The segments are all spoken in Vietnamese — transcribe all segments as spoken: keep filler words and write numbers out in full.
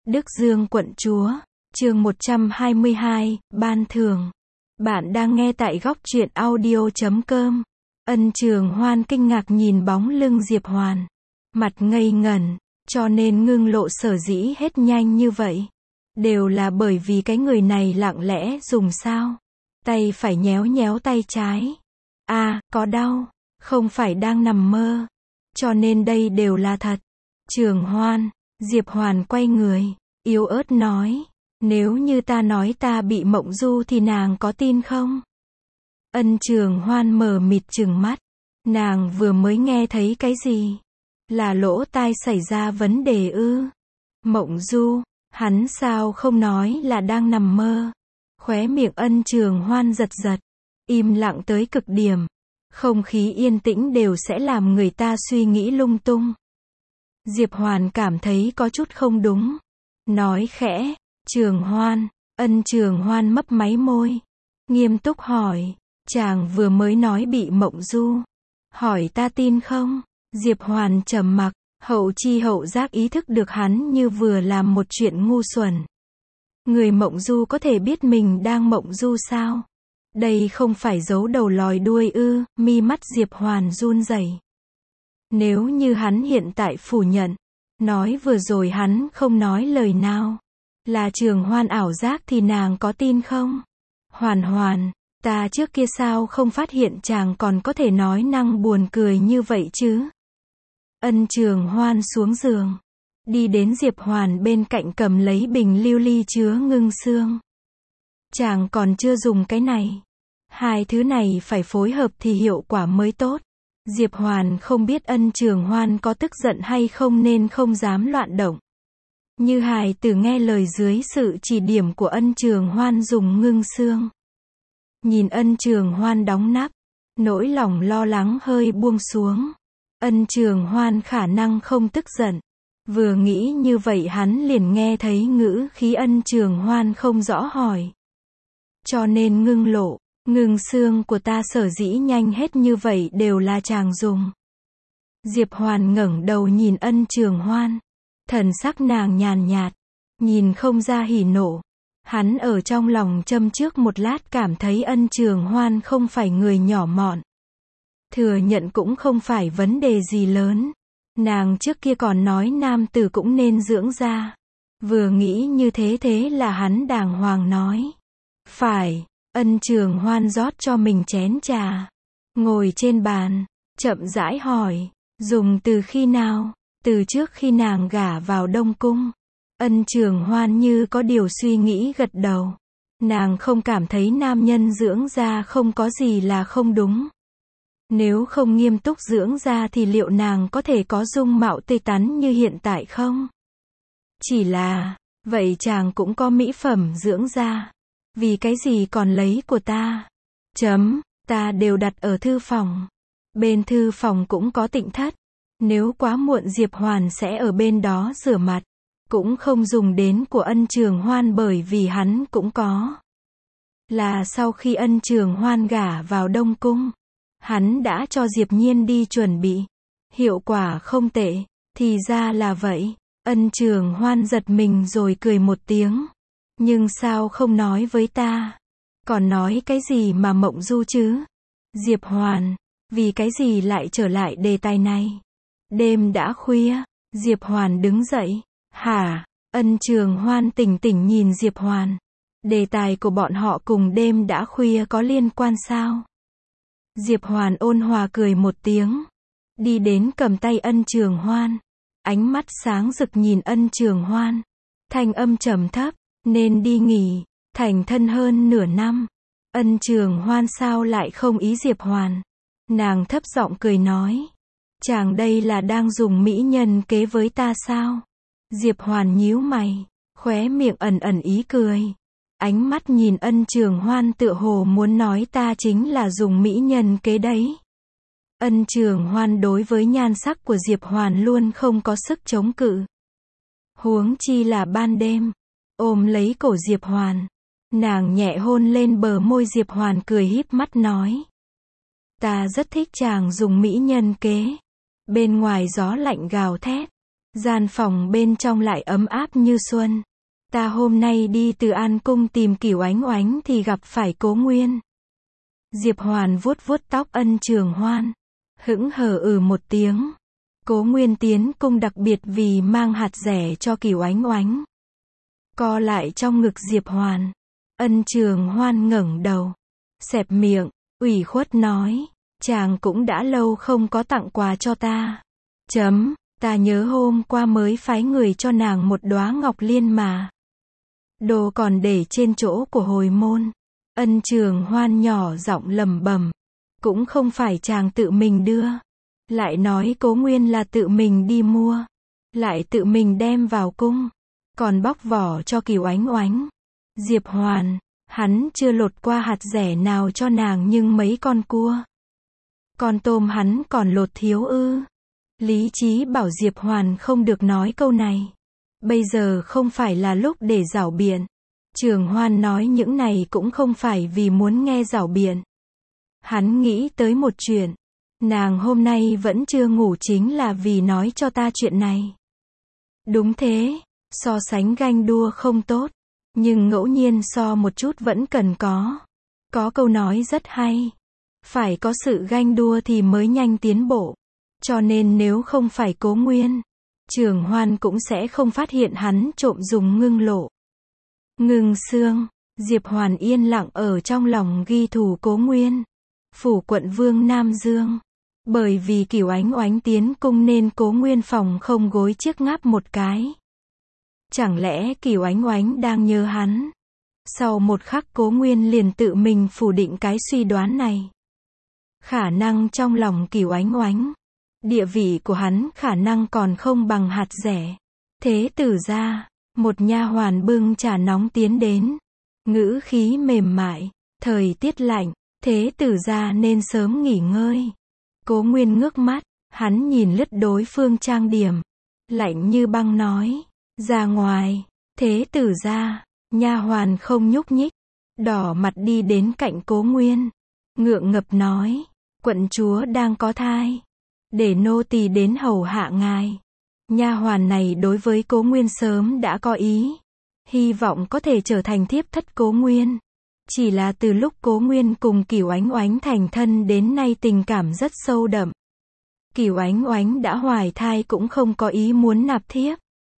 Đức Dương quận chúa, chương một trăm hai mươi hai, ban thưởng. Bạn đang nghe tại góc truyện audio chấm com. Ân Trường Hoan kinh ngạc nhìn bóng lưng Diệp Hoàn. Mặt ngây ngẩn, cho nên ngưng lộ sở dĩ hết nhanh như vậy. Đều là bởi vì cái người này lặng lẽ dùng sao. Tay phải nhéo nhéo tay trái. À, có đau, không phải đang nằm mơ. Cho nên đây đều là thật. Trường Hoan, Diệp Hoàn quay người, yếu ớt nói, nếu như ta nói ta bị mộng du thì nàng có tin không? Ân Trường Hoan mờ mịt trừng mắt, nàng vừa mới nghe thấy cái gì? Là lỗ tai xảy ra vấn đề ư? Mộng du, hắn sao không nói là đang nằm mơ? Khóe miệng Ân Trường Hoan giật giật, im lặng tới cực điểm. Không khí yên tĩnh đều sẽ làm người ta suy nghĩ lung tung. Diệp Hoàn cảm thấy có chút không đúng. Nói khẽ, Trường Hoan, Ân Trường Hoan mấp máy môi. Nghiêm túc hỏi, chàng vừa mới nói bị mộng du. Hỏi ta tin không? Diệp Hoàn trầm mặc, hậu chi hậu giác ý thức được hắn như vừa làm một chuyện ngu xuẩn. Người mộng du có thể biết mình đang mộng du sao? Đây không phải giấu đầu lòi đuôi ư? Mi mắt Diệp Hoàn run rẩy. Nếu như hắn hiện tại phủ nhận, nói vừa rồi hắn không nói lời nào, là Trường Hoan ảo giác thì nàng có tin không? Hoàn Hoàn, ta trước kia sao không phát hiện chàng còn có thể nói năng buồn cười như vậy chứ? Ân Trường Hoan xuống giường, đi đến Diệp Hoàn bên cạnh cầm lấy bình lưu ly chứa ngưng xương. Chàng còn chưa dùng cái này. Hai thứ này phải phối hợp thì hiệu quả mới tốt. Diệp Hoàn không biết Ân Trường Hoan có tức giận hay không nên không dám loạn động. Như hài tử nghe lời dưới sự chỉ điểm của Ân Trường Hoan dùng ngưng xương. Nhìn Ân Trường Hoan đóng nắp, nỗi lòng lo lắng hơi buông xuống. Ân Trường Hoan khả năng không tức giận. Vừa nghĩ như vậy hắn liền nghe thấy ngữ khí Ân Trường Hoan không rõ hỏi. Cho nên ngưng lộ, ngưng xương của ta sở dĩ nhanh hết như vậy đều là chàng dùng. Diệp Hoàn ngẩng đầu nhìn Ân Trường Hoan. Thần sắc nàng nhàn nhạt, nhìn không ra hỉ nộ. Hắn ở trong lòng châm trước một lát cảm thấy Ân Trường Hoan không phải người nhỏ mọn. Thừa nhận cũng không phải vấn đề gì lớn. Nàng trước kia còn nói nam tử cũng nên dưỡng da. Vừa nghĩ như thế thế là hắn đàng hoàng nói. Phải. Ân Trường Hoan rót cho mình chén trà. Ngồi trên bàn, chậm rãi hỏi, dùng từ khi nào? Từ trước khi nàng gả vào Đông Cung. Ân Trường Hoan như có điều suy nghĩ gật đầu. Nàng không cảm thấy nam nhân dưỡng da không có gì là không đúng. Nếu không nghiêm túc dưỡng da thì liệu nàng có thể có dung mạo tươi tắn như hiện tại không? Chỉ là, vậy chàng cũng có mỹ phẩm dưỡng da. Vì cái gì còn lấy của ta? Chấm, ta đều đặt ở thư phòng. Bên thư phòng cũng có tịnh thất. Nếu quá muộn Diệp Hoàn sẽ ở bên đó rửa mặt. Cũng không dùng đến của Ân Trường Hoan bởi vì hắn cũng có. Là sau khi Ân Trường Hoan gả vào Đông Cung, hắn đã cho Diệp Nhiên đi chuẩn bị. Hiệu quả không tệ, thì ra là vậy. Ân Trường Hoan giật mình rồi cười một tiếng. Nhưng sao không nói với ta? Còn nói cái gì mà mộng du chứ? Diệp Hoàn, vì cái gì lại trở lại đề tài này? Đêm đã khuya, Diệp Hoàn đứng dậy. Hả? Ân Trường Hoan tỉnh tỉnh nhìn Diệp Hoàn. Đề tài của bọn họ cùng đêm đã khuya có liên quan sao? Diệp Hoàn ôn hòa cười một tiếng. Đi đến cầm tay Ân Trường Hoan. Ánh mắt sáng rực nhìn Ân Trường Hoan. Thanh âm trầm thấp. Nên đi nghỉ, thành thân hơn nửa năm. Ân Trường Hoan sao lại không ý Diệp Hoàn? Nàng thấp giọng cười nói. Chàng đây là đang dùng mỹ nhân kế với ta sao? Diệp Hoàn nhíu mày, khóe miệng ẩn ẩn ý cười. Ánh mắt nhìn Ân Trường Hoan tựa hồ muốn nói ta chính là dùng mỹ nhân kế đấy. Ân Trường Hoan đối với nhan sắc của Diệp Hoàn luôn không có sức chống cự. Huống chi là ban đêm. Ôm lấy cổ Diệp Hoàn. Nàng nhẹ hôn lên bờ môi Diệp Hoàn cười híp mắt nói. Ta rất thích chàng dùng mỹ nhân kế. Bên ngoài gió lạnh gào thét. Gian phòng bên trong lại ấm áp như xuân. Ta hôm nay đi từ An Cung tìm Cửu Oánh Oánh thì gặp phải Cố Nguyên. Diệp Hoàn vuốt vuốt tóc Ân Trường Hoan. Hững hờ ừ một tiếng. Cố Nguyên tiến cung đặc biệt vì mang hạt rẻ cho Cửu Oánh Oánh. Co lại trong ngực Diệp Hoàn. Ân Trường Hoan ngẩng đầu. Xẹp miệng, ủy khuất nói. Chàng cũng đã lâu không có tặng quà cho ta. Chấm, ta nhớ hôm qua mới phái người cho nàng một đóa ngọc liên mà. Đồ còn để trên chỗ của hồi môn. Ân Trường Hoan nhỏ giọng lẩm bẩm. Cũng không phải chàng tự mình đưa. Lại nói Cố Nguyên là tự mình đi mua. Lại tự mình đem vào cung. Còn bóc vỏ cho Cửu Oánh Oánh. Diệp Hoàn, hắn chưa lột qua hạt rẻ nào cho nàng nhưng mấy con cua. Con tôm hắn còn lột thiếu ư. Lý trí bảo Diệp Hoàn không được nói câu này. Bây giờ không phải là lúc để giảo biện. Trường Hoan nói những này cũng không phải vì muốn nghe giảo biện. Hắn nghĩ tới một chuyện. Nàng hôm nay vẫn chưa ngủ chính là vì nói cho ta chuyện này. Đúng thế, so sánh ganh đua không tốt. Nhưng ngẫu nhiên so một chút vẫn cần có. Có câu nói rất hay. Phải có sự ganh đua thì mới nhanh tiến bộ. Cho nên nếu không phải Cố Nguyên, Trường Hoan cũng sẽ không phát hiện hắn trộm dùng ngưng lộ. Ngưng xương, Diệp Hoàn yên lặng ở trong lòng ghi thù Cố Nguyên. Phủ quận vương Nam Dương. Bởi vì Cửu Oánh Oánh tiến cung nên Cố Nguyên phòng không gối chiếc ngáp một cái. Chẳng lẽ Cửu Oánh Oánh đang nhớ hắn? Sau một khắc Cố Nguyên liền tự mình phủ định cái suy đoán này. Khả năng trong lòng Cửu Oánh Oánh, địa vị của hắn khả năng còn không bằng hạt rẻ. Thế tử gia, một nha hoàn bưng trà nóng tiến đến. Ngữ khí mềm mại, thời tiết lạnh, thế tử gia nên sớm nghỉ ngơi. Cố Nguyên ngước mắt, hắn nhìn lướt đối phương trang điểm. Lạnh như băng nói, ra ngoài, thế tử gia, nha hoàn không nhúc nhích. Đỏ mặt đi đến cạnh Cố Nguyên. Ngượng ngập nói, quận chúa đang có thai. Để nô tỳ đến hầu hạ ngài. Nha hoàn này đối với Cố Nguyên sớm đã có ý. Hy vọng có thể trở thành thiếp thất Cố Nguyên. Chỉ là từ lúc Cố Nguyên cùng Cửu Oánh Oánh thành thân đến nay tình cảm rất sâu đậm. Cửu Oánh Oánh đã hoài thai cũng không có ý muốn nạp thiếp.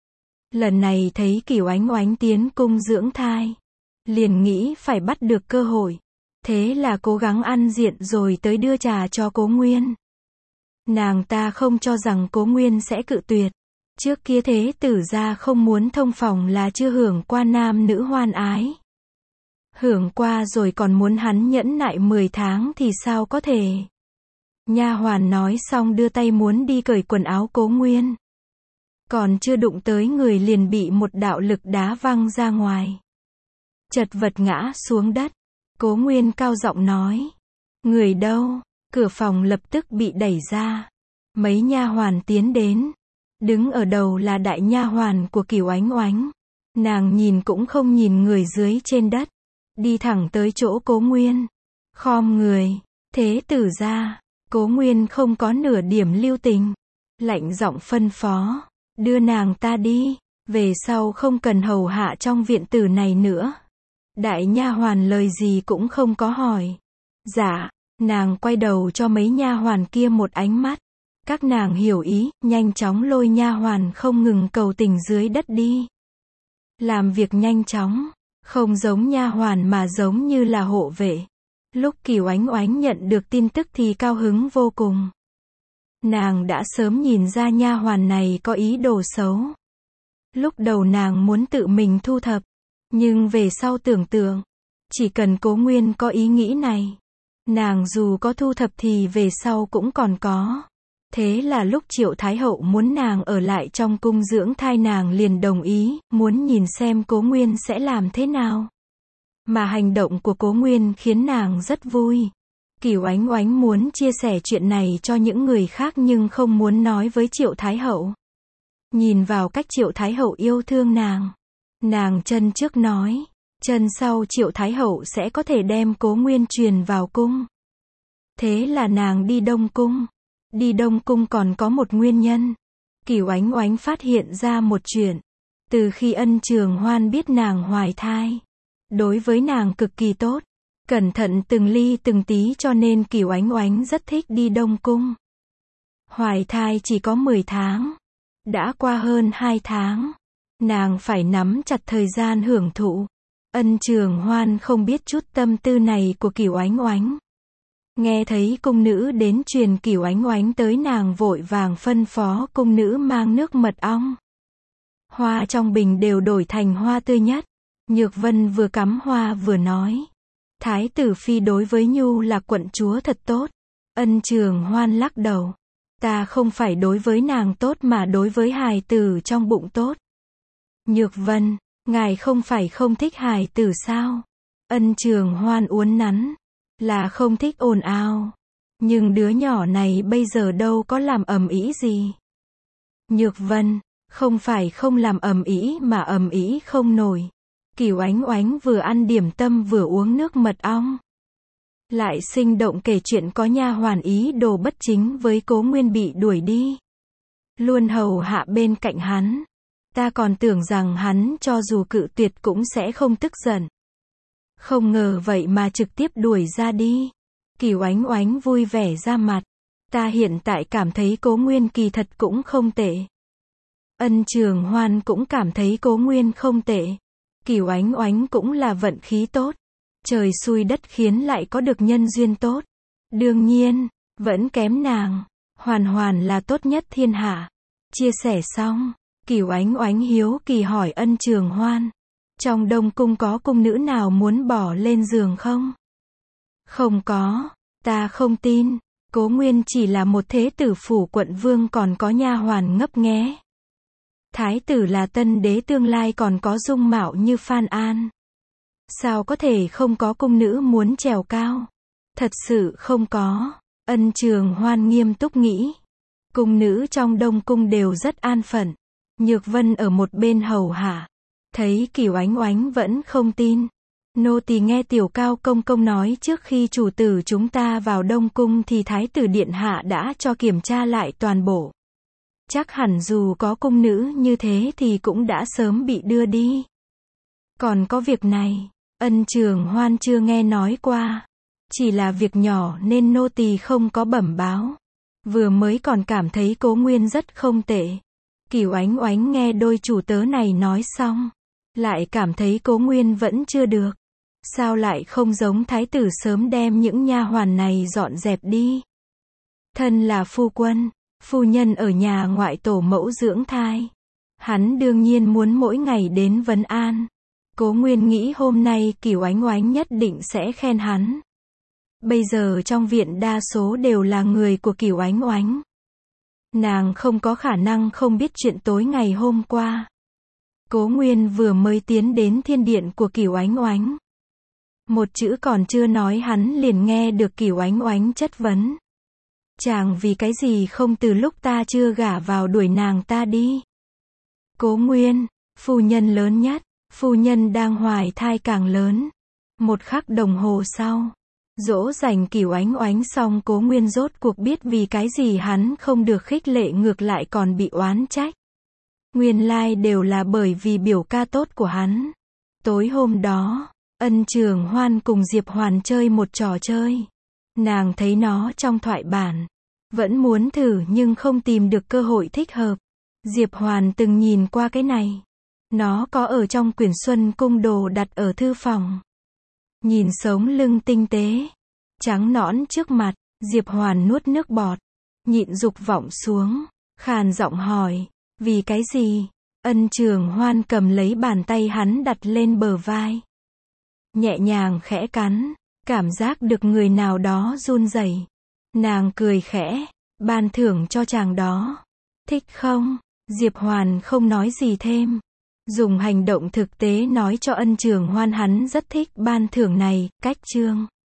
Lần này thấy Cửu Oánh Oánh tiến cung dưỡng thai. Liền nghĩ phải bắt được cơ hội. Thế là cố gắng ăn diện rồi tới đưa trà cho Cố Nguyên. Nàng ta không cho rằng Cố Nguyên sẽ cự tuyệt. Trước kia thế tử gia không muốn thông phòng là chưa hưởng qua nam nữ hoan ái. Hưởng qua rồi còn muốn hắn nhẫn nại mười tháng thì sao có thể. Nha hoàn nói xong đưa tay muốn đi cởi quần áo Cố Nguyên. Còn chưa đụng tới người liền bị một đạo lực đá văng ra ngoài. Chật vật ngã xuống đất. Cố Nguyên cao giọng nói. Người đâu? Cửa phòng lập tức bị đẩy ra. Mấy nha hoàn tiến đến. Đứng ở đầu là đại nha hoàn của Cửu Oánh Oánh. Nàng nhìn cũng không nhìn người dưới trên đất. Đi thẳng tới chỗ Cố Nguyên. Khom người. Thế tử gia. Cố Nguyên không có nửa điểm lưu tình. Lạnh giọng phân phó. Đưa nàng ta đi. Về sau không cần hầu hạ trong viện tử này nữa. Đại nha hoàn lời gì cũng không có hỏi. Dạ. Nàng quay đầu cho mấy nha hoàn kia một ánh mắt. Các nàng hiểu ý, nhanh chóng lôi nha hoàn không ngừng cầu tình dưới đất đi. Làm việc nhanh chóng, không giống nha hoàn mà giống như là hộ vệ. Lúc Cửu Oánh Oánh nhận được tin tức thì cao hứng vô cùng. Nàng đã sớm nhìn ra nha hoàn này có ý đồ xấu. Lúc đầu nàng muốn tự mình thu thập, nhưng về sau tưởng tượng, chỉ cần Cố Nguyên có ý nghĩ này, nàng dù có thu thập thì về sau cũng còn có. Thế là lúc Triệu Thái Hậu muốn nàng ở lại trong cung dưỡng thai nàng liền đồng ý, muốn nhìn xem Cố Nguyên sẽ làm thế nào. Mà hành động của Cố Nguyên khiến nàng rất vui. Cửu Oánh Oánh muốn chia sẻ chuyện này cho những người khác nhưng không muốn nói với Triệu Thái Hậu. Nhìn vào cách Triệu Thái Hậu yêu thương nàng. Nàng chân trước nói, chân sau Triệu Thái Hậu sẽ có thể đem Cố Nguyên truyền vào cung. Thế là nàng đi Đông Cung. Đi Đông Cung còn có một nguyên nhân. Cửu Oánh Oánh phát hiện ra một chuyện. Từ khi Ân Trường Hoan biết nàng hoài thai, đối với nàng cực kỳ tốt, cẩn thận từng ly từng tí, cho nên Cửu Oánh Oánh rất thích đi Đông Cung. Hoài thai chỉ có mười tháng. Đã qua hơn hai tháng. Nàng phải nắm chặt thời gian hưởng thụ. Ân Trường Hoan không biết chút tâm tư này của Cửu Oánh Oánh. Nghe thấy cung nữ đến truyền Cửu Oánh Oánh tới, nàng vội vàng phân phó cung nữ mang nước mật ong. Hoa trong bình đều đổi thành hoa tươi nhất. Nhược Vân vừa cắm hoa vừa nói. Thái tử phi đối với Nhu là quận chúa thật tốt. Ân Trường Hoan lắc đầu. Ta không phải đối với nàng tốt mà đối với hài tử trong bụng tốt. Nhược Vân, ngài không phải không thích hài tử sao? Ân Trường Hoan uốn nắn. Là không thích ồn ào. Nhưng đứa nhỏ này bây giờ đâu có làm ầm ĩ gì. Nhược Vân, không phải không làm ầm ĩ mà ầm ĩ không nổi. Cửu Oánh Oánh vừa ăn điểm tâm vừa uống nước mật ong. Lại sinh động kể chuyện có nha hoàn ý đồ bất chính với Cố Nguyên bị đuổi đi. Luôn hầu hạ bên cạnh hắn. Ta còn tưởng rằng hắn cho dù cự tuyệt cũng sẽ không tức giận. Không ngờ vậy mà trực tiếp đuổi ra đi. Cửu Oánh Oánh vui vẻ ra mặt. Ta hiện tại cảm thấy Cố Nguyên kỳ thật cũng không tệ. Ân Trường Hoan cũng cảm thấy Cố Nguyên không tệ. Cửu Oánh Oánh cũng là vận khí tốt. Trời xui đất khiến lại có được nhân duyên tốt. Đương nhiên, vẫn kém nàng. Hoàn Hoàn là tốt nhất thiên hạ. Chia sẻ xong, Cửu Oánh Oánh hiếu kỳ hỏi Ân Trường Hoan. Trong Đông Cung có cung nữ nào muốn bỏ lên giường không? Không có, ta không tin. Cố Nguyên chỉ là một thế tử phủ quận vương, còn có nha hoàn ngấp nghé. Thái tử là tân đế tương lai, còn có dung mạo như Phan An. Sao có thể không có cung nữ muốn trèo cao? Thật sự không có. Ân Trường Hoan nghiêm túc nghĩ. Cung nữ trong Đông Cung đều rất an phận. Nhược Vân ở một bên hầu hạ. Thấy Cửu Oánh Oánh vẫn không tin. Nô tỳ nghe Tiểu Cao công công nói trước khi chủ tử chúng ta vào Đông Cung thì Thái tử điện hạ đã cho kiểm tra lại toàn bộ. Chắc hẳn dù có cung nữ như thế thì cũng đã sớm bị đưa đi. Còn có việc này, Ân Trường Hoan chưa nghe nói qua. Chỉ là việc nhỏ nên nô tỳ không có bẩm báo. Vừa mới còn cảm thấy Cố Nguyên rất không tệ. Cửu Oánh Oánh nghe đôi chủ tớ này nói xong, lại cảm thấy Cố Nguyên vẫn chưa được. Sao lại không giống thái tử sớm đem những nha hoàn này dọn dẹp đi? Thân là phu quân, phu nhân ở nhà ngoại tổ mẫu dưỡng thai. Hắn đương nhiên muốn mỗi ngày đến vấn an. Cố Nguyên nghĩ hôm nay Cửu Oánh Oánh nhất định sẽ khen hắn. Bây giờ trong viện đa số đều là người của Cửu Oánh Oánh. Nàng không có khả năng không biết chuyện tối ngày hôm qua. Cố Nguyên vừa mới tiến đến thiên điện của Cửu Oánh Oánh. Một chữ còn chưa nói hắn liền nghe được Cửu Oánh Oánh chất vấn. Chàng vì cái gì không từ lúc ta chưa gả vào đuổi nàng ta đi? Cố Nguyên, phu nhân lớn nhất, phu nhân đang hoài thai càng lớn. Một khắc đồng hồ sau, dỗ dành Cửu Oánh Oánh xong, Cố Nguyên rốt cuộc biết vì cái gì hắn không được khích lệ ngược lại còn bị oán trách. Nguyên lai đều là bởi vì biểu ca tốt của hắn. Tối hôm đó, Ân Trường Hoan cùng Diệp Hoàn chơi một trò chơi. Nàng thấy nó trong thoại bản. Vẫn muốn thử nhưng không tìm được cơ hội thích hợp. Diệp Hoàn từng nhìn qua cái này. Nó có ở trong quyển Xuân Cung đồ đặt ở thư phòng. Nhìn sống lưng tinh tế, trắng nõn trước mặt, Diệp Hoàn nuốt nước bọt. Nhịn dục vọng xuống, khàn giọng hỏi, vì cái gì? Ân Trường Hoan cầm lấy bàn tay hắn đặt lên bờ vai. Nhẹ nhàng khẽ cắn, cảm giác được người nào đó run rẩy. Nàng cười khẽ, ban thưởng cho chàng đó. Thích không? Diệp Hoàn không nói gì thêm. Dùng hành động thực tế nói cho Ân Trường Hoan hắn rất thích ban thưởng này. Cách chương